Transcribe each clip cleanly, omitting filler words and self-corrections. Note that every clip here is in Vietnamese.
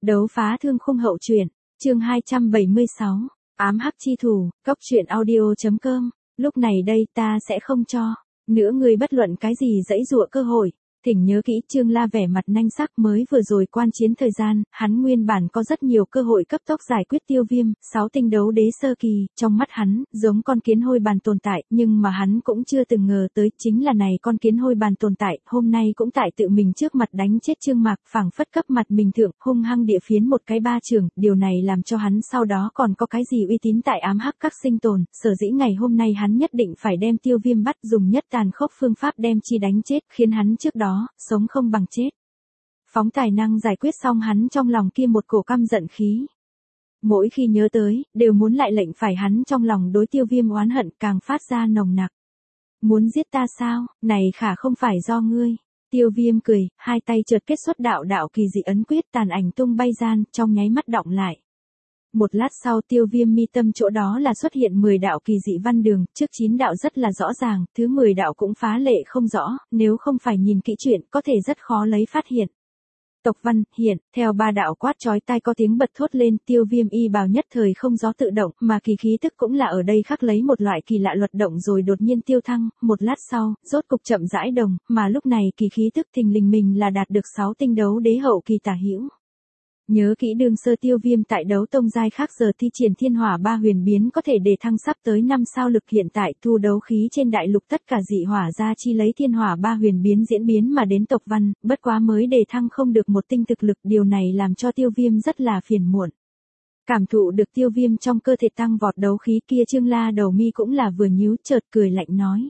Đấu phá thương khung hậu truyện, chương 276, ám hắc chi thủ, cốc truyện audio.com, lúc này đây ta sẽ không cho nữa người bất luận cái gì dãy dụa cơ hội. Thỉnh nhớ kỹ, Trương La vẻ mặt nanh sắc, mới vừa rồi quan chiến thời gian, hắn nguyên bản có rất nhiều cơ hội cấp tốc giải quyết Tiêu Viêm, 6 tinh đấu đế sơ kỳ, trong mắt hắn, giống con kiến hôi bàn tồn tại, nhưng mà hắn cũng chưa từng ngờ tới, chính là này con kiến hôi bàn tồn tại, hôm nay cũng tại tự mình trước mặt đánh chết Trương Mạc, phảng phất cấp mặt mình thượng, hung hăng địa phiến một cái ba trường, điều này làm cho hắn sau đó còn có cái gì uy tín tại ám hắc các sinh tồn, sở dĩ ngày hôm nay hắn nhất định phải đem Tiêu Viêm bắt, dùng nhất tàn khốc phương pháp đem chi đánh chết, khiến hắn trước đó sống không bằng chết. Phóng tài năng giải quyết xong hắn trong lòng kia một cổ căm giận khí. Mỗi khi nhớ tới, đều muốn lại lệnh phải hắn trong lòng đối Tiêu Viêm oán hận càng phát ra nồng nặc. Muốn giết ta sao, này khả không phải do ngươi. Tiêu Viêm cười, hai tay chợt kết xuất đạo đạo kỳ dị ấn quyết, tàn ảnh tung bay gian, trong nháy mắt đọng lại. Một lát sau Tiêu Viêm mi tâm chỗ đó là xuất hiện 10 đạo kỳ dị văn đường, trước 9 đạo rất là rõ ràng, thứ 10 đạo cũng phá lệ không rõ, nếu không phải nhìn kỹ chuyện có thể rất khó lấy phát hiện. Tộc văn, hiện, theo 3 đạo quát chói tai có tiếng bật thốt lên, Tiêu Viêm y bào nhất thời không gió tự động, mà kỳ khí tức cũng là ở đây khắc lấy một loại kỳ lạ luật động rồi đột nhiên tiêu thăng, một lát sau, rốt cục chậm rãi đồng, mà lúc này kỳ khí tức thình lình mình là đạt được 6 tinh đấu đế hậu kỳ tả hữu. Nhớ kỹ đường sơ Tiêu Viêm tại đấu tông giai khác giờ thi triển thiên hỏa ba huyền biến có thể đề thăng sắp tới 5 sao lực, hiện tại thu đấu khí trên đại lục tất cả dị hỏa ra chi lấy thiên hỏa ba huyền biến diễn biến mà đến tộc văn, bất quá mới đề thăng không được một tinh thực lực, điều này làm cho Tiêu Viêm rất là phiền muộn. Cảm thụ được Tiêu Viêm trong cơ thể tăng vọt đấu khí kia, Trương La đầu mi cũng là vừa nhíu, chợt cười lạnh nói.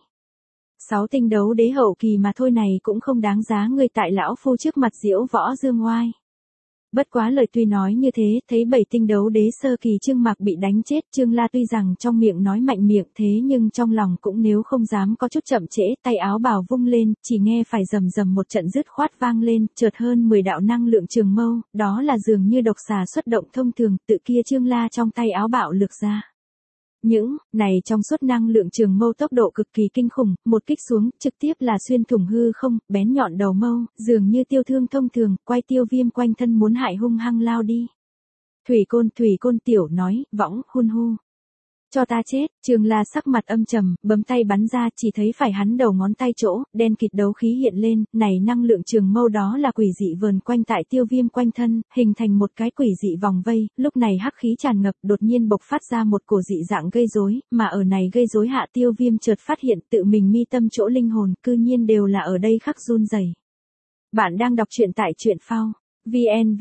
6 tinh đấu đế hậu kỳ mà thôi, này cũng không đáng giá người tại lão phu trước mặt diễu võ dương oai. Bất quá lời tuy nói như thế, thấy 7 tinh đấu đế sơ kỳ Trương Mạc bị đánh chết, Trương La tuy rằng trong miệng nói mạnh miệng thế nhưng trong lòng cũng nếu không dám có chút chậm trễ, tay áo bào vung lên, chỉ nghe phải rầm rầm một trận dứt khoát vang lên, chợt hơn 10 đạo năng lượng trường mâu, đó là dường như độc xà xuất động thông thường, tự kia Trương La trong tay áo bạo lực ra. Những này trong suốt năng lượng trường mâu tốc độ cực kỳ kinh khủng, một kích xuống, trực tiếp là xuyên thủng hư không, bén nhọn đầu mâu, dường như tiêu thương thông thường, quay Tiêu Viêm quanh thân muốn hại hung hăng lao đi. Thủy côn tiểu nói, võng, hun hu. Cho ta chết, Trương La sắc mặt âm trầm, bấm tay bắn ra, chỉ thấy phải hắn đầu ngón tay chỗ, đen kịt đấu khí hiện lên, này năng lượng trường mâu đó là quỷ dị vờn quanh tại Tiêu Viêm quanh thân, hình thành một cái quỷ dị vòng vây, lúc này hắc khí tràn ngập, đột nhiên bộc phát ra một cổ dị dạng gây rối, mà ở này gây rối hạ Tiêu Viêm chợt phát hiện tự mình mi tâm chỗ linh hồn, cư nhiên đều là ở đây khắc run rẩy. Bạn đang đọc truyện tại truyện phao. VN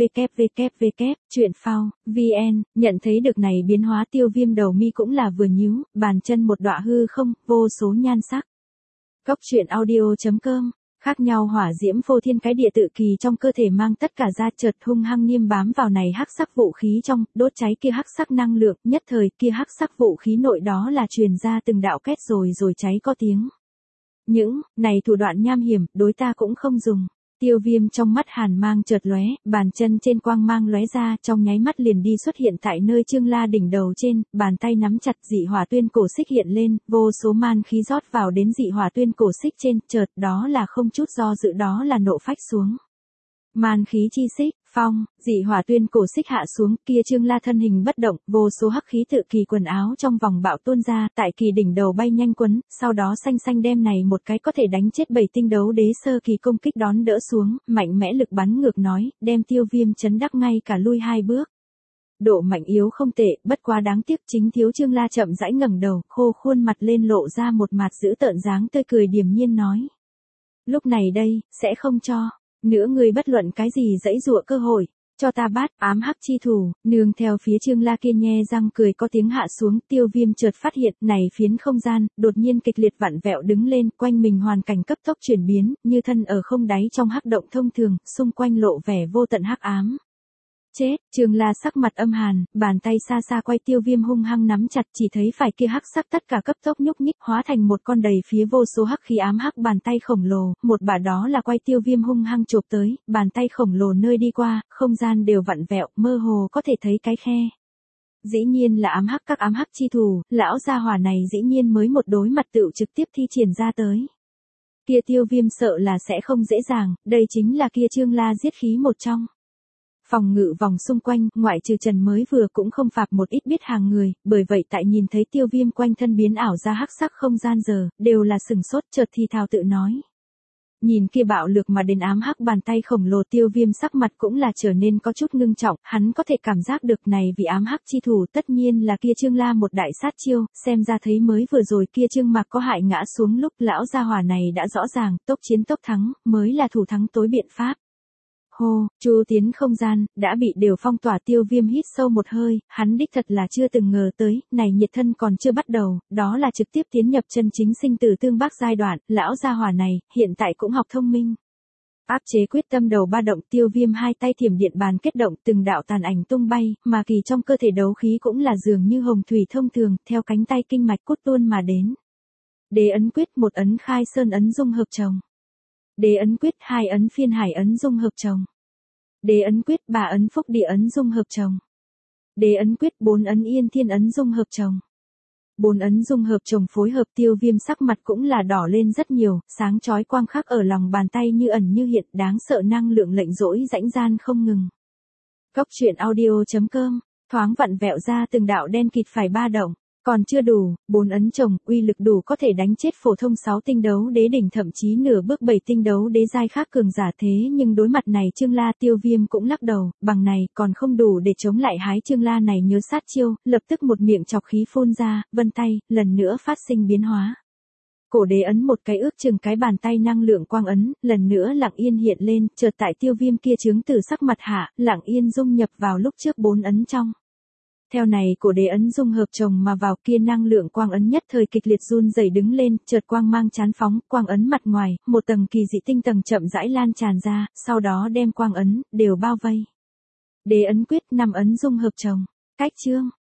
truyện phao, VN, nhận thấy được này biến hóa Tiêu Viêm đầu mi cũng là vừa nhíu, bàn chân một đọa hư không, vô số nhan sắc. Cốc truyện audio.com, khác nhau hỏa diễm phô thiên cái địa tự kỳ trong cơ thể mang tất cả ra, chợt hung hăng niêm bám vào này hắc sắc vũ khí trong, đốt cháy kia hắc sắc năng lượng, nhất thời kia hắc sắc vũ khí nội đó là truyền ra từng đạo két rồi cháy có tiếng. Những này thủ đoạn nham hiểm, đối ta cũng không dùng. Tiêu Viêm trong mắt hàn mang chợt lóe, bàn chân trên quang mang lóe ra, trong nháy mắt liền đi xuất hiện tại nơi Trương La đỉnh đầu trên, bàn tay nắm chặt dị hỏa tuyên cổ xích hiện lên, vô số man khí rót vào đến dị hỏa tuyên cổ xích trên, chợt đó là không chút do dự đó là nộ phách xuống. Man khí chi xích, phong, dị hỏa tuyên cổ xích hạ xuống, kia Trương La thân hình bất động, vô số hắc khí tự kỳ quần áo trong vòng bạo tuôn ra, tại kỳ đỉnh đầu bay nhanh quấn, sau đó xanh đem này một cái có thể đánh chết 7 tinh đấu đế sơ kỳ công kích đón đỡ xuống, mạnh mẽ lực bắn ngược nói, đem Tiêu Viêm chấn đắc ngay cả lui 2 bước. Độ mạnh yếu không tệ, bất quá đáng tiếc chính thiếu Trương La chậm rãi ngẩng đầu, khô khuôn mặt lên lộ ra một mặt dữ tợn dáng tươi cười điềm nhiên nói. Lúc này đây, sẽ không cho nữa người bất luận cái gì dãy dụa cơ hội, cho ta bắt, ám hắc chi thủ, nương theo phía Trương La kia nhe răng cười có tiếng hạ xuống, Tiêu Viêm chợt phát hiện, này phiến không gian, đột nhiên kịch liệt vặn vẹo đứng lên, quanh mình hoàn cảnh cấp tốc chuyển biến, như thân ở không đáy trong hắc động thông thường, xung quanh lộ vẻ vô tận hắc ám. Chết, Trương La sắc mặt âm hàn, bàn tay xa xa quay Tiêu Viêm hung hăng nắm chặt, chỉ thấy phải kia hắc sắc tất cả cấp tốc nhúc nhích hóa thành một con đầy phía vô số hắc khí ám hắc bàn tay khổng lồ, một bả đó là quay Tiêu Viêm hung hăng chộp tới, bàn tay khổng lồ nơi đi qua, không gian đều vặn vẹo, mơ hồ có thể thấy cái khe. Dĩ nhiên là ám hắc các ám hắc chi thủ, lão gia hỏa này dĩ nhiên mới một đối mặt tựu trực tiếp thi triển ra tới. Kia Tiêu Viêm sợ là sẽ không dễ dàng, đây chính là kia Trương La giết khí một trong. Phòng ngự vòng xung quanh, ngoại trừ Trần mới vừa cũng không phạt một ít biết hàng người, bởi vậy tại nhìn thấy Tiêu Viêm quanh thân biến ảo ra hắc sắc không gian giờ, đều là sừng sốt chợt thì thào tự nói. Nhìn kia bạo lực mà đến ám hắc bàn tay khổng lồ Tiêu Viêm sắc mặt cũng là trở nên có chút ngưng trọng, hắn có thể cảm giác được này vì ám hắc chi thủ tất nhiên là kia Trương La một đại sát chiêu, xem ra thấy mới vừa rồi kia Trương Mạc có hại ngã xuống lúc lão gia hỏa này đã rõ ràng, tốc chiến tốc thắng, mới là thủ thắng tối biện pháp. Hô, chu tiến không gian, đã bị đều phong tỏa Tiêu Viêm hít sâu một hơi, hắn đích thật là chưa từng ngờ tới, này nhiệt thân còn chưa bắt đầu, đó là trực tiếp tiến nhập chân chính sinh tử tương bác giai đoạn, lão gia hỏa này, hiện tại cũng học thông minh. Áp chế quyết tâm đầu ba động Tiêu Viêm hai tay thiểm điện bàn kết động từng đạo tàn ảnh tung bay, mà kỳ trong cơ thể đấu khí cũng là dường như hồng thủy thông thường, theo cánh tay kinh mạch cút tuôn mà đến. Đế ấn quyết một ấn khai sơn ấn dung hợp chồng. Đế ấn quyết hai ấn phiên hải ấn dung hợp chồng. Đế ấn quyết ba ấn phúc địa ấn dung hợp chồng. Đế ấn quyết bốn ấn yên thiên ấn dung hợp chồng. Bốn ấn dung hợp chồng phối hợp Tiêu Viêm sắc mặt cũng là đỏ lên rất nhiều, sáng chói quang khắc ở lòng bàn tay như ẩn như hiện, đáng sợ năng lượng lệnh dỗi rãnh gian không ngừng. Cốc truyện audio.com, thoáng vặn vẹo ra từng đạo đen kịt phải ba động. Còn chưa đủ, 4 ấn chồng, uy lực đủ có thể đánh chết phổ thông 6 tinh đấu đế đỉnh thậm chí nửa bước 7 tinh đấu đế giai khác cường giả thế nhưng đối mặt này Trương La Tiêu Viêm cũng lắc đầu, bằng này còn không đủ để chống lại hái Trương La này nhớ sát chiêu, lập tức một miệng chọc khí phun ra, vân tay, lần nữa phát sinh biến hóa. Cổ đế ấn một cái ước chừng cái bàn tay năng lượng quang ấn, lần nữa lặng yên hiện lên, chợt tại Tiêu Viêm kia chướng từ sắc mặt hạ, lặng yên dung nhập vào lúc trước 4 ấn trong. Theo này cổ đế ấn dung hợp chồng mà vào kia năng lượng quang ấn nhất thời kịch liệt run rẩy đứng lên, chợt quang mang chán phóng, quang ấn mặt ngoài, một tầng kỳ dị tinh tầng chậm rãi lan tràn ra, sau đó đem quang ấn, đều bao vây. Đế ấn quyết 5 ấn dung hợp chồng. Cách chương.